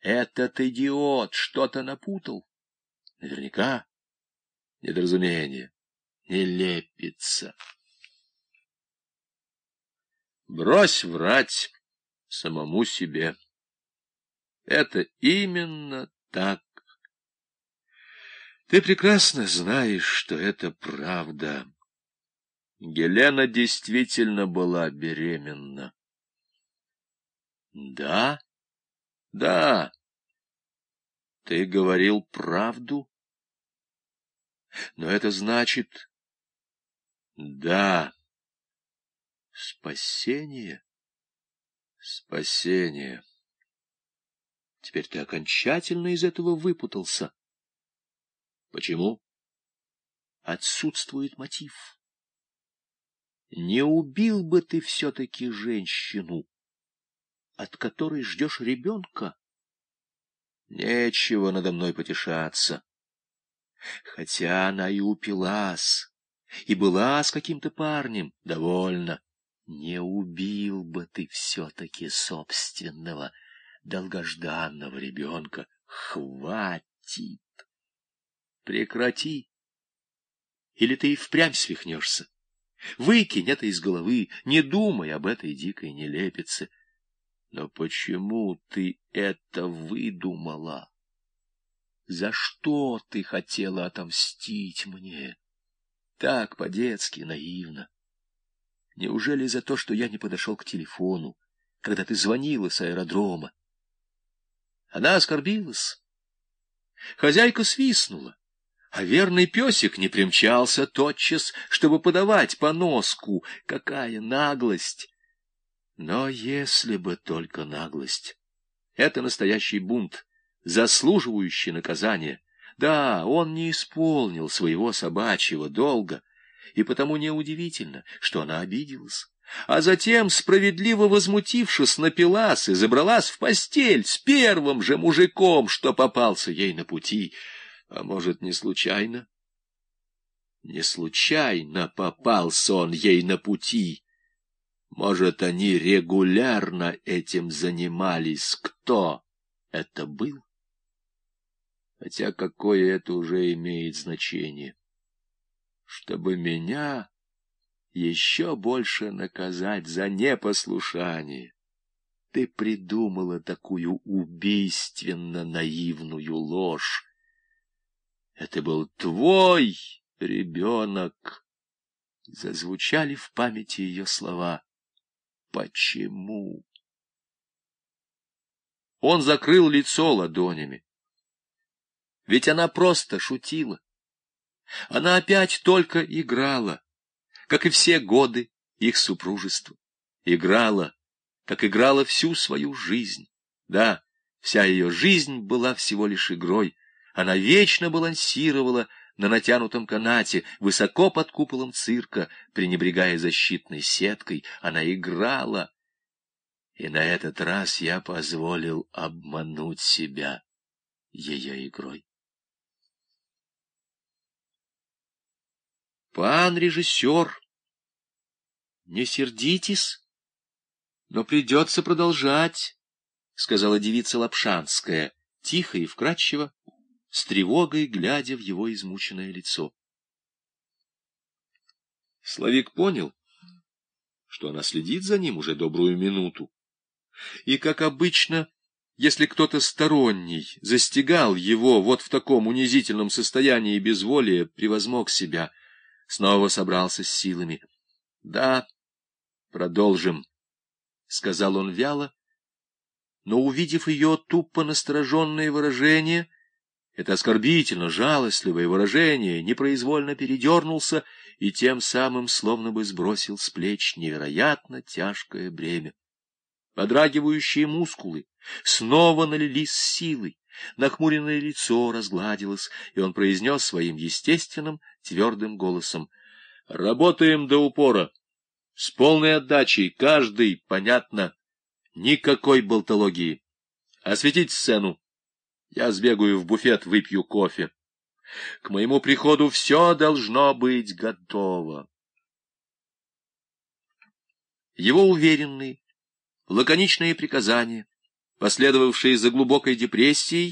Этот идиот что-то напутал. Наверняка недоразумение, нелепица. Брось врать самому себе. Это именно так. Ты прекрасно знаешь, что это правда. Гелена действительно была беременна. Да, да, ты говорил правду. Но это значит... Да, спасение, спасение. Теперь ты окончательно из этого выпутался. Почему? Отсутствует мотив. Не убил бы ты все-таки женщину, от которой ждешь ребенка? Нечего надо мной потешаться. Хотя она и упилась, и была с каким-то парнем. Довольно. Не убил бы ты все-таки собственного долгожданного ребенка. Хватит. Прекрати. Или ты и впрямь свихнешься. Выкинь это из головы, не думай об этой дикой нелепице. Но почему ты это выдумала? За что ты хотела отомстить мне? Так по-детски, наивно. Неужели за то, что я не подошел к телефону, когда ты звонила с аэродрома? Она оскорбилась. Хозяйка свистнула, а верный песик не примчался тотчас, чтобы подавать поноску. Какая наглость! Но если бы только наглость. Это настоящий бунт, заслуживающий наказания. Да, он не исполнил своего собачьего долга, и потому неудивительно, что она обиделась. А затем, справедливо возмутившись, напилась и забралась в постель с первым же мужиком, что попался ей на пути. А может, не случайно? Не случайно попался он ей на пути. Может, они регулярно этим занимались. Кто это был? Хотя какое это уже имеет значение? Чтобы меня еще больше наказать за непослушание, ты придумала такую убийственно наивную ложь. Это был твой ребенок. Зазвучали в памяти ее слова. Почему? Он закрыл лицо ладонями. Ведь она просто шутила. Она опять только играла, как и все годы их супружества. Играла, как играла всю свою жизнь. Да, вся ее жизнь была всего лишь игрой. Она вечно балансировала на натянутом канате, высоко под куполом цирка, пренебрегая защитной сеткой. Она играла. И на этот раз я позволил обмануть себя ее игрой. Пан режиссер, не сердитесь, но придется продолжать, — сказала девица Лапшанская, тихо и вкрадчиво, с тревогой глядя в его измученное лицо. Славик понял, что она следит за ним уже добрую минуту, и, как обычно, если кто-то сторонний застигал его вот в таком унизительном состоянии безволия, превозмог себя, снова собрался с силами. — Да, продолжим, — сказал он вяло, но, увидев ее тупо настороженное выражение, это оскорбительно жалостливое выражение, непроизвольно передернулся и тем самым словно бы сбросил с плеч невероятно тяжкое бремя. Подрагивающие мускулы снова налились силой, нахмуренное лицо разгладилось, и он произнес своим естественным твердым голосом: — Работаем до упора, с полной отдачей, каждый, понятно, никакой болтологии. Осветить сцену. Я сбегаю в буфет, выпью кофе. К моему приходу все должно быть готово. Его уверенные, лаконичные приказания последовавшие за глубокой депрессией,